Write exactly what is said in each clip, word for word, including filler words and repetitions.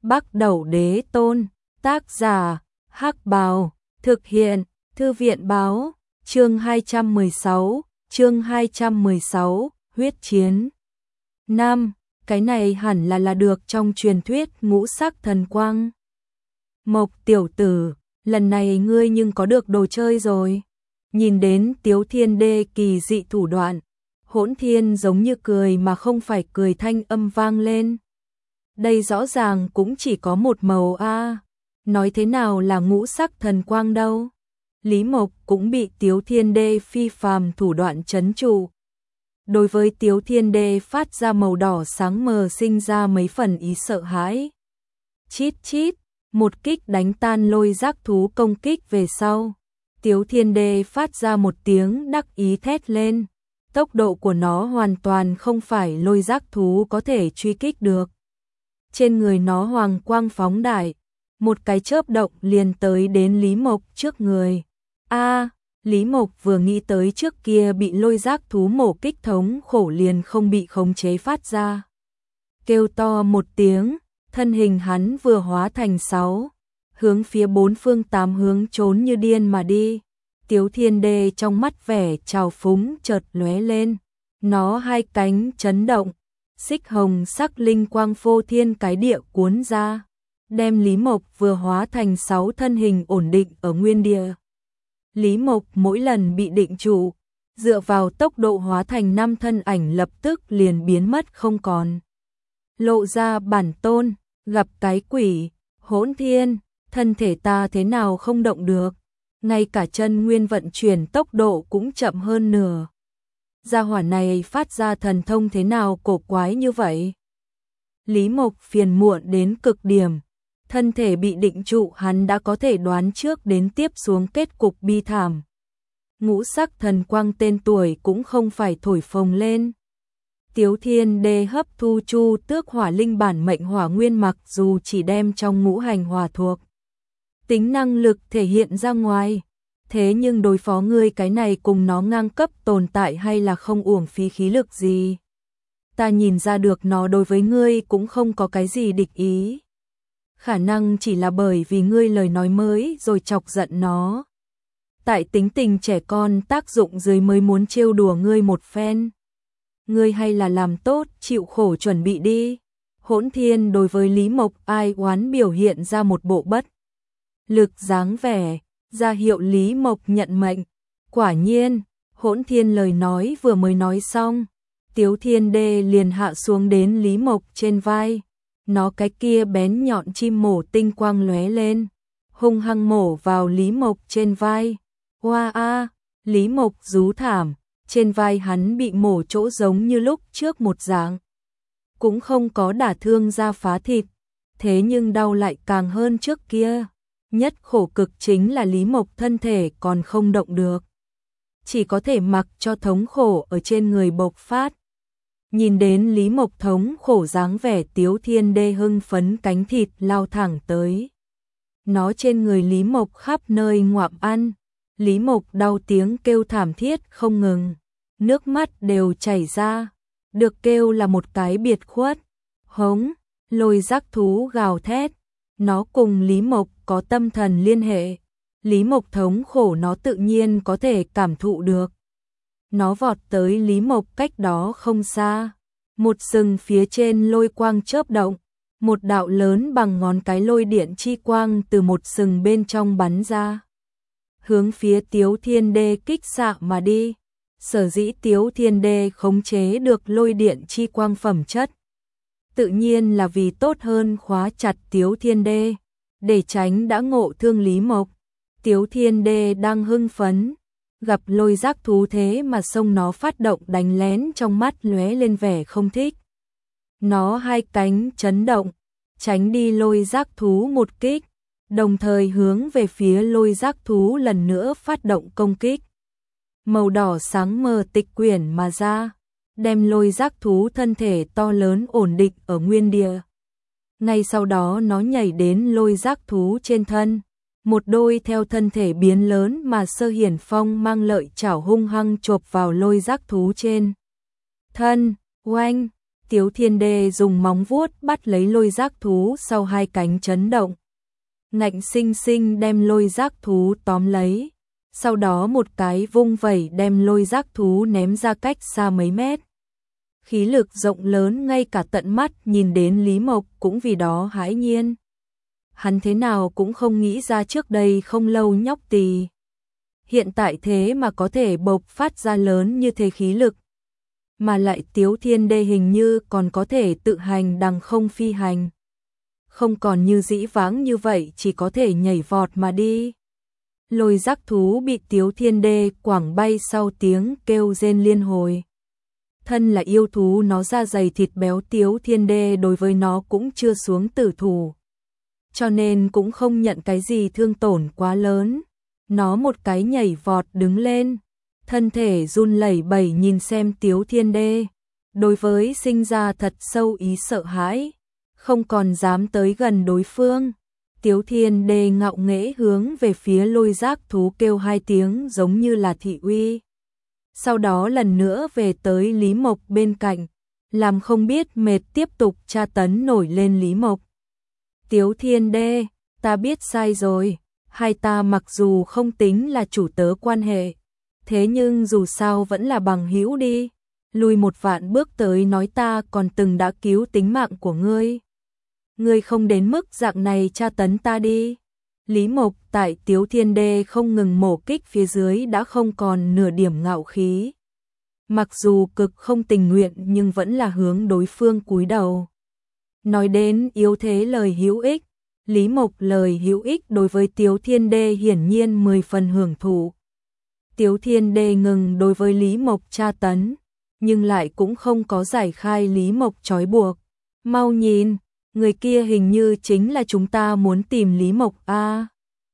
Bắc Đẩu Đế Tôn, tác giả, Hắc Bào, thực hiện, Thư viện báo, chương hai trăm mười sáu, chương hai trăm mười sáu, huyết chiến. Năm, cái này hẳn là là được trong truyền thuyết ngũ sắc thần quang. Mộc tiểu tử, lần này ngươi nhưng có được đồ chơi rồi. Nhìn đến Tiếu Thiên Đê kỳ dị thủ đoạn, Hỗn Thiên giống như cười mà không phải cười thanh âm vang lên. Đây rõ ràng cũng chỉ có một màu a, nói thế nào là ngũ sắc thần quang đâu. Lý Mộc cũng bị Tiếu Thiên Đê phi phàm thủ đoạn trấn trụ. Đối với Tiếu Thiên Đê phát ra màu đỏ sáng mờ sinh ra mấy phần ý sợ hãi. Chít chít, một kích đánh tan lôi giác thú công kích về sau. Tiếu Thiên Đê phát ra một tiếng đắc ý thét lên. Tốc độ của nó hoàn toàn không phải lôi giác thú có thể truy kích được. Trên người nó hoàng quang phóng đại, một cái chớp động liền tới đến Lý Mộc trước người. A, Lý Mộc vừa nghĩ tới trước kia bị lôi giác thú mổ kích thống khổ liền không bị khống chế phát ra. Kêu to một tiếng, thân hình hắn vừa hóa thành sáu, hướng phía bốn phương tám hướng trốn như điên mà đi. Tiếu Thiên Đê trong mắt vẻ trào phúng chợt lóe lên, nó hai cánh chấn động, xích hồng sắc linh quang phô thiên cái địa cuốn ra, đem Lý Mộc vừa hóa thành sáu thân hình ổn định ở nguyên địa. Lý Mộc mỗi lần bị định trụ, dựa vào tốc độ hóa thành năm thân ảnh lập tức liền biến mất không còn. Lộ ra bản tôn, gặp cái quỷ, Hỗn Thiên, thân thể ta thế nào không động được, ngay cả chân nguyên vận chuyển tốc độ cũng chậm hơn nửa. Gia hỏa này phát ra thần thông thế nào cổ quái như vậy? Lý Mộc phiền muộn đến cực điểm, thân thể bị định trụ hắn đã có thể đoán trước đến tiếp xuống kết cục bi thảm. Ngũ sắc thần quang tên tuổi cũng không phải thổi phồng lên. Tiếu Thiên Đê hấp thu chu tước hỏa linh bản mệnh hỏa nguyên mặc dù chỉ đem trong ngũ hành hỏa thuộc tính năng lực thể hiện ra ngoài, thế nhưng đối phó ngươi cái này cùng nó ngang cấp tồn tại hay là không uổng phí khí lực gì. Ta nhìn ra được nó đối với ngươi cũng không có cái gì địch ý. Khả năng chỉ là bởi vì ngươi lời nói mới rồi chọc giận nó. Tại tính tình trẻ con tác dụng dưới mới muốn trêu đùa ngươi một phen. Ngươi hay là làm tốt, chịu khổ chuẩn bị đi. Hỗn Thiên đối với Lý Mộc ai oán biểu hiện ra một bộ bất lực dáng vẻ, ra hiệu Lý Mộc nhận mệnh. Quả nhiên, Hỗn Thiên lời nói vừa mới nói xong, Tiếu Thiên Đê liền hạ xuống đến Lý Mộc trên vai. Nó cái kia bén nhọn chim mổ tinh quang lóe lên, hung hăng mổ vào Lý Mộc trên vai. Oa a, Lý Mộc rú thảm, trên vai hắn bị mổ chỗ giống như lúc trước một dạng. Cũng không có đả thương da phá thịt, thế nhưng đau lại càng hơn trước kia. Nhất khổ cực chính là Lý Mộc thân thể còn không động được, chỉ có thể mặc cho thống khổ ở trên người bộc phát. Nhìn đến Lý Mộc thống khổ dáng vẻ Tiếu Thiên Đê hưng phấn cánh thịt lao thẳng tới. Nó trên người Lý Mộc khắp nơi ngoạm ăn, Lý Mộc đau tiếng kêu thảm thiết không ngừng, nước mắt đều chảy ra, được kêu là một cái biệt khuất. Hống, lôi giác thú gào thét, nó cùng Lý Mộc có tâm thần liên hệ, Lý Mộc thống khổ nó tự nhiên có thể cảm thụ được. Nó vọt tới Lý Mộc cách đó không xa, một sừng phía trên lôi quang chớp động, một đạo lớn bằng ngón cái lôi điện chi quang từ một sừng bên trong bắn ra, hướng phía Tiếu Thiên Đê kích xạ mà đi. Sở dĩ Tiếu Thiên Đê khống chế được lôi điện chi quang phẩm chất, tự nhiên là vì tốt hơn khóa chặt Tiếu Thiên Đê, để tránh đã ngộ thương Lý Mộc. Tiếu Thiên Đê đang hưng phấn, gặp lôi giác thú thế mà xông nó phát động đánh lén, trong mắt lóe lên vẻ không thích. Nó hai cánh chấn động, tránh đi lôi giác thú một kích, đồng thời hướng về phía lôi giác thú lần nữa phát động công kích. Màu đỏ sáng mờ tịch quyển mà ra, đem lôi giác thú thân thể to lớn ổn định ở nguyên địa. Ngay sau đó nó nhảy đến lôi giác thú trên thân, một đôi theo thân thể biến lớn mà Sơ Hiển Phong mang lợi chảo hung hăng chộp vào lôi giác thú trên thân. Oanh, Tiếu Thiên Đê dùng móng vuốt bắt lấy lôi giác thú sau hai cánh chấn động. Ngạnh sinh sinh đem lôi giác thú tóm lấy. Sau đó một cái vung vẩy đem lôi giác thú ném ra cách xa mấy mét. Khí lực rộng lớn ngay cả tận mắt nhìn đến Lý Mộc cũng vì đó hãi nhiên. Hắn thế nào cũng không nghĩ ra trước đây không lâu nhóc tì. Hiện tại thế mà có thể bộc phát ra lớn như thế khí lực. Mà lại Tiếu Thiên Đê hình như còn có thể tự hành đằng không phi hành. Không còn như dĩ vãng như vậy chỉ có thể nhảy vọt mà đi. Lôi giác thú bị Tiếu Thiên Đê quẳng bay sau tiếng kêu rên liên hồi. Thân là yêu thú nó da dày thịt béo, Tiếu Thiên Đê đối với nó cũng chưa xuống tử thủ. Cho nên cũng không nhận cái gì thương tổn quá lớn. Nó một cái nhảy vọt đứng lên. Thân thể run lẩy bẩy nhìn xem Tiếu Thiên Đê. Đối với sinh ra thật sâu ý sợ hãi. Không còn dám tới gần đối phương. Tiếu Thiên Đê ngạo nghễ hướng về phía lôi giác thú kêu hai tiếng giống như là thị uy. Sau đó lần nữa về tới Lý Mộc bên cạnh, làm không biết mệt tiếp tục tra tấn nổi lên Lý Mộc. Tiếu Thiên Đê, ta biết sai rồi, hai ta mặc dù không tính là chủ tớ quan hệ, thế nhưng dù sao vẫn là bằng hữu đi, lùi một vạn bước tới nói ta còn từng đã cứu tính mạng của ngươi. Ngươi không đến mức dạng này tra tấn ta đi. Lý Mộc tại Tiếu Thiên Đê không ngừng mổ kích phía dưới đã không còn nửa điểm ngạo khí. Mặc dù cực không tình nguyện nhưng vẫn là hướng đối phương cúi đầu. Nói đến yếu thế lời hữu ích, Lý Mộc lời hữu ích đối với Tiếu Thiên Đê hiển nhiên mười phần hưởng thụ. Tiếu Thiên Đê ngừng đối với Lý Mộc tra tấn, nhưng lại cũng không có giải khai Lý Mộc trói buộc. Mau nhìn, người kia hình như chính là chúng ta muốn tìm Lý Mộc a. À,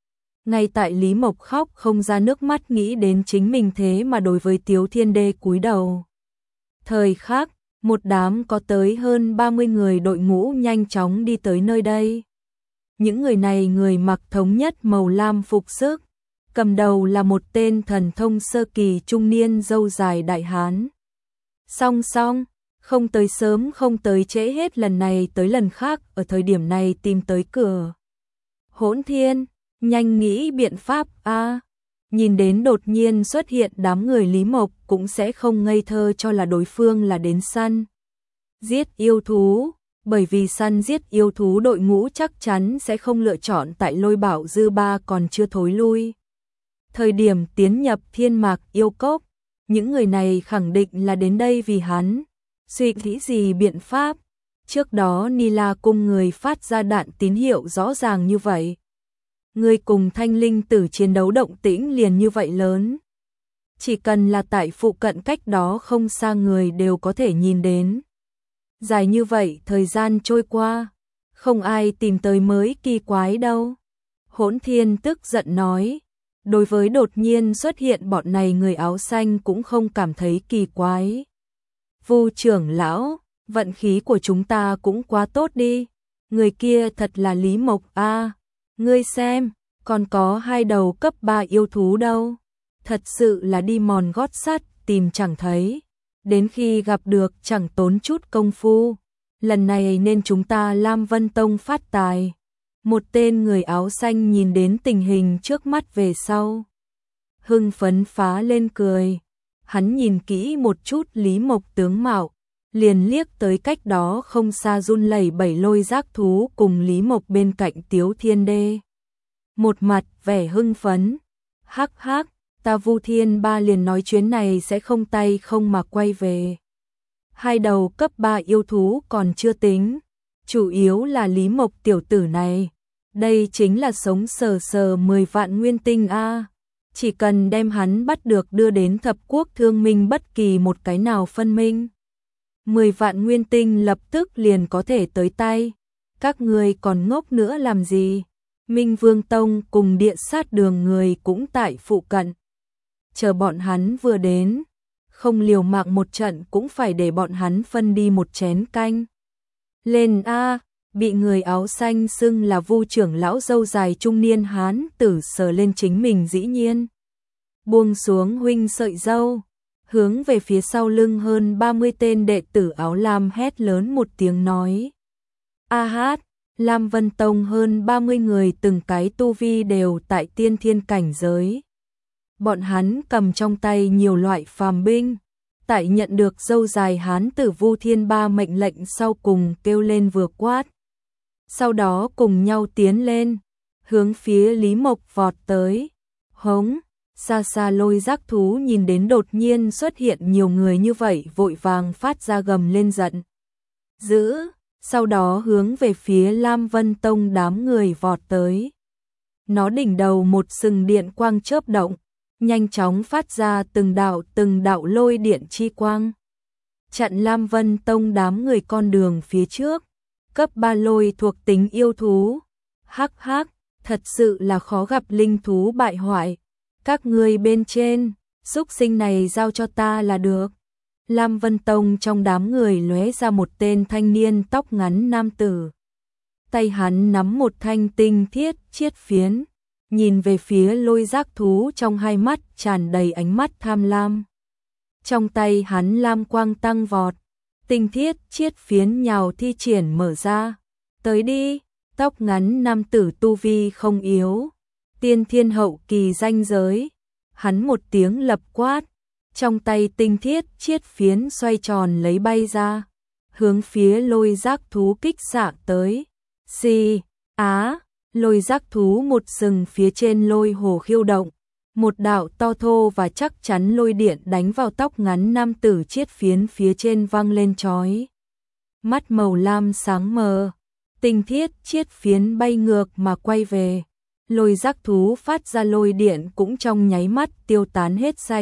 ngay tại Lý Mộc khóc không ra nước mắt nghĩ đến chính mình thế mà đối với Tiếu Thiên Đê cúi đầu. Thời khắc, một đám có tới hơn ba mươi người đội ngũ nhanh chóng đi tới nơi đây. Những người này người mặc thống nhất màu lam phục sức, cầm đầu là một tên thần thông sơ kỳ trung niên râu dài đại hán. Song song, không tới sớm không tới trễ hết lần này tới lần khác ở thời điểm này tìm tới cửa. Hỗn Thiên, nhanh nghĩ biện pháp a. À, nhìn đến đột nhiên xuất hiện đám người Lý Mộc cũng sẽ không ngây thơ cho là đối phương là đến săn giết yêu thú, bởi vì săn giết yêu thú đội ngũ chắc chắn sẽ không lựa chọn tại Lôi Bảo Dư Ba còn chưa thối lui. Thời điểm tiến nhập Thiên Mạc yêu cốc, những người này khẳng định là đến đây vì hắn. Suy nghĩ gì biện pháp? Trước đó Ni La cung người phát ra đạn tín hiệu rõ ràng như vậy. Người cùng Thanh Linh Tử chiến đấu động tĩnh liền như vậy lớn. Chỉ cần là tại phụ cận cách đó không xa người đều có thể nhìn đến. Dài như vậy thời gian trôi qua, không ai tìm tới mới kỳ quái đâu. Hỗn Thiên tức giận nói, đối với đột nhiên xuất hiện bọn này người áo xanh cũng không cảm thấy kỳ quái. Vu trưởng lão, vận khí của chúng ta cũng quá tốt đi. Người kia thật là Lý Mộc a. À, ngươi xem, còn có hai đầu cấp ba yêu thú đâu. Thật sự là đi mòn gót sắt tìm chẳng thấy. Đến khi gặp được chẳng tốn chút công phu. Lần này nên chúng ta Lam Vân Tông phát tài. Một tên người áo xanh nhìn đến tình hình trước mắt về sau. Hưng phấn phá lên cười. Hắn nhìn kỹ một chút Lý Mộc tướng mạo, liền liếc tới cách đó không xa run lẩy bẩy lôi giác thú cùng Lý Mộc bên cạnh Tiếu Thiên Đê. Một mặt vẻ hưng phấn, hắc hắc, ta Vu Thiên Ba liền nói chuyến này sẽ không tay không mà quay về. Hai đầu cấp ba yêu thú còn chưa tính, chủ yếu là Lý Mộc tiểu tử này. Đây chính là sống sờ sờ mười vạn nguyên tinh a. Chỉ cần đem hắn bắt được đưa đến thập quốc thương minh bất kỳ một cái nào phân minh. Mười vạn nguyên tinh lập tức liền có thể tới tay. Các người còn ngốc nữa làm gì? Minh Vương Tông cùng Địa Sát Đường người cũng tại phụ cận. Chờ bọn hắn vừa đến, không liều mạng một trận cũng phải để bọn hắn phân đi một chén canh. Lên a, bị người áo xanh xưng là Vu trưởng lão râu dài trung niên hán tử sờ lên chính mình dĩ nhiên. Buông xuống huynh sợi râu, hướng về phía sau lưng hơn ba mươi tên đệ tử áo lam hét lớn một tiếng nói. A hát, Lam Vân Tông hơn ba mươi người từng cái tu vi đều tại tiên thiên cảnh giới. Bọn hắn cầm trong tay nhiều loại phàm binh, tại nhận được dâu dài hán tử Vu Thiên Ba mệnh lệnh sau cùng kêu lên vừa quát. Sau đó cùng nhau tiến lên, hướng phía Lý Mộc vọt tới. Hống, xa xa Lôi Giác thú nhìn đến đột nhiên xuất hiện nhiều người như vậy vội vàng phát ra gầm lên giận dữ, sau đó hướng về phía Lam Vân Tông đám người vọt tới. Nó đỉnh đầu một sừng điện quang chớp động, nhanh chóng phát ra từng đạo từng đạo lôi điện chi quang, chặn Lam Vân Tông đám người con đường phía trước. Cấp ba lôi thuộc tính yêu thú. Hắc hắc, thật sự là khó gặp linh thú bại hoại. Các người bên trên, xúc sinh này giao cho ta là được. Lam Vân Tông trong đám người lóe ra một tên thanh niên tóc ngắn nam tử. Tay hắn nắm một thanh tinh thiết chiết phiến, nhìn về phía Lôi Giác thú trong hai mắt tràn đầy ánh mắt tham lam. Trong tay hắn lam quang tăng vọt, tinh thiết chiết phiến nhào thi triển mở ra. Tới đi, tóc ngắn nam tử tu vi không yếu, tiên thiên hậu kỳ danh giới. Hắn một tiếng lập quát, trong tay tinh thiết chiết phiến xoay tròn lấy bay ra, hướng phía Lôi Giác thú kích xạ tới. Xì, á, Lôi Giác thú một sừng phía trên lôi hồ khiêu động, một đạo to thô và chắc chắn lôi điện đánh vào tóc ngắn nam tử chiết phiến phía trên vang lên chói. Mắt màu lam sáng mờ, tinh thiết chiết phiến bay ngược mà quay về. Lôi Giác thú phát ra lôi điện cũng trong nháy mắt tiêu tán hết sạch.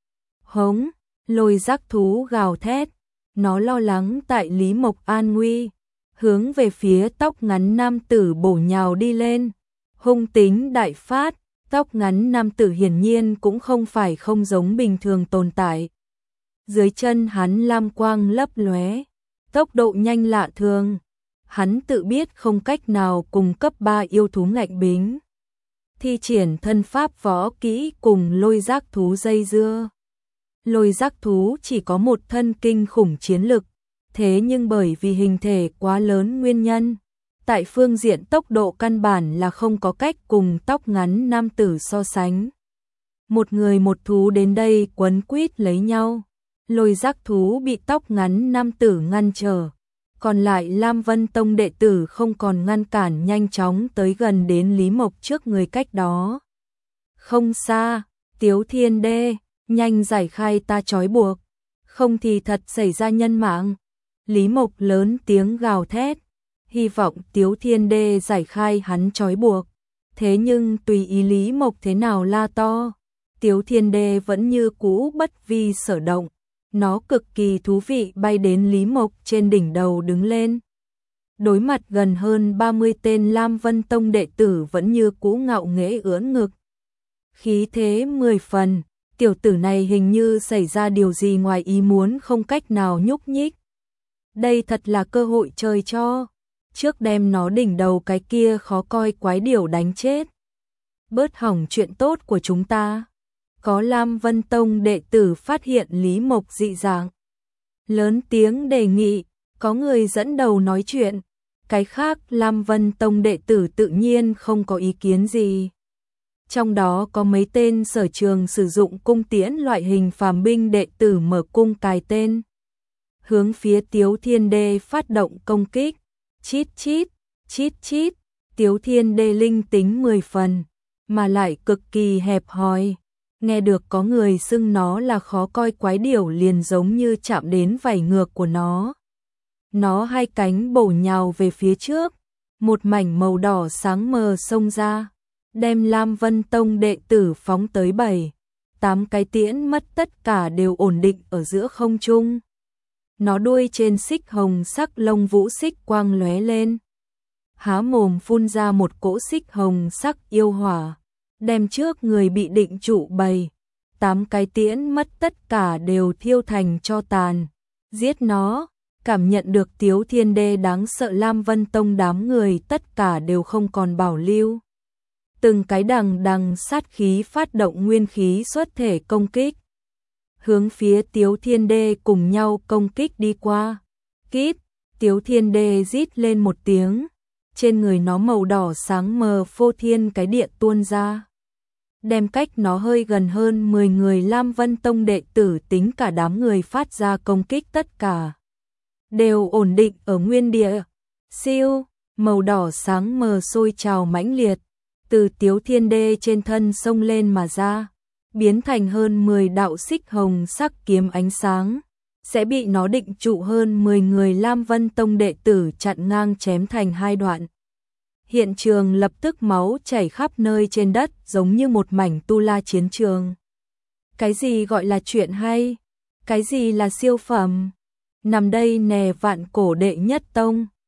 Hống, Lôi Giác thú gào thét, nó lo lắng tại Lý Mộc an nguy, hướng về phía tóc ngắn nam tử bổ nhào đi lên. Hung tính đại phát, tóc ngắn nam tử hiển nhiên cũng không phải không giống bình thường tồn tại. Dưới chân hắn lam quang lấp lóe, tốc độ nhanh lạ thường. Hắn tự biết không cách nào cùng cấp ba yêu thú ngạnh bính, thi triển thân pháp võ kỹ cùng Lôi Giác thú dây dưa. Lôi Giác thú chỉ có một thân kinh khủng chiến lực, thế nhưng bởi vì hình thể quá lớn nguyên nhân, tại phương diện tốc độ căn bản là không có cách cùng tóc ngắn nam tử so sánh. Một người một thú đến đây quấn quýt lấy nhau, Lôi Giác thú bị tóc ngắn nam tử ngăn trở, còn lại Lam Vân Tông đệ tử không còn ngăn cản, nhanh chóng tới gần đến Lý Mộc trước người cách đó. Không xa, Tiếu Thiên Đê, nhanh giải khai ta trói buộc, không thì thật xảy ra nhân mạng. Lý Mộc lớn tiếng gào thét, hy vọng Tiếu Thiên Đê giải khai hắn trói buộc. Thế nhưng tùy ý Lý Mộc thế nào la to, Tiếu Thiên Đê vẫn như cũ bất vi sở động. Nó cực kỳ thú vị bay đến Lý Mộc trên đỉnh đầu đứng lên. Đối mặt gần hơn ba mươi tên Lam Vân Tông đệ tử vẫn như cũ ngạo nghễ ưỡn ngực. Khí thế mười phần, tiểu tử này hình như xảy ra điều gì ngoài ý muốn không cách nào nhúc nhích. Đây thật là cơ hội trời cho, trước đem nó đỉnh đầu cái kia khó coi quái điểu đánh chết. Bớt hỏng chuyện tốt của chúng ta. Có Lam Vân Tông đệ tử phát hiện Lý Mộc dị dạng, lớn tiếng đề nghị, có người dẫn đầu nói chuyện. Cái khác Lam Vân Tông đệ tử tự nhiên không có ý kiến gì. Trong đó có mấy tên sở trường sử dụng cung tiễn loại hình phàm binh đệ tử mở cung cài tên, hướng phía Tiếu Thiên Đê phát động công kích. Chít chít, chít chít, Tiếu Thiên Đê linh tính mười phần, mà lại cực kỳ hẹp hòi. Nghe được có người xưng nó là khó coi quái điểu liền giống như chạm đến vảy ngược của nó. Nó hai cánh bổ nhào về phía trước, một mảnh màu đỏ sáng mờ xông ra, đem Lam Vân Tông đệ tử phóng tới bảy, tám cái tiễn mất tất cả đều ổn định ở giữa không trung. Nó đuôi trên xích hồng sắc lông vũ xích quang lóe lên, há mồm phun ra một cỗ xích hồng sắc yêu hỏa, đem trước người bị định trụ bầy, tám cái tiễn mất tất cả đều thiêu thành tro tàn. Giết nó, cảm nhận được Tiếu Thiên Đê đáng sợ, Lam Vân Tông đám người tất cả đều không còn bảo lưu. Từng cái đằng đằng sát khí phát động nguyên khí xuất thể công kích. hướng phía Tiếu Thiên Đê cùng nhau công kích đi qua. Kít, Tiếu Thiên Đê rít lên một tiếng, trên người nó màu đỏ sáng mờ phô thiên cái địa tuôn ra. Đem cách nó hơi gần hơn mười người Lam Vân Tông đệ tử tính cả đám người phát ra công kích tất cả. Đều ổn định ở nguyên địa. Siêu, màu đỏ sáng mờ sôi trào mãnh liệt, từ Tiếu Thiên Đê trên thân xông lên mà ra, biến thành hơn mười đạo xích hồng sắc kiếm ánh sáng, sẽ bị nó định trụ hơn mười người Lam Vân Tông đệ tử chặn ngang chém thành hai đoạn. Hiện trường lập tức máu chảy khắp nơi trên đất giống như một mảnh tu la chiến trường. Cái gì gọi là chuyện hay? Cái gì là siêu phẩm? Nằm đây nè vạn cổ đệ nhất tông.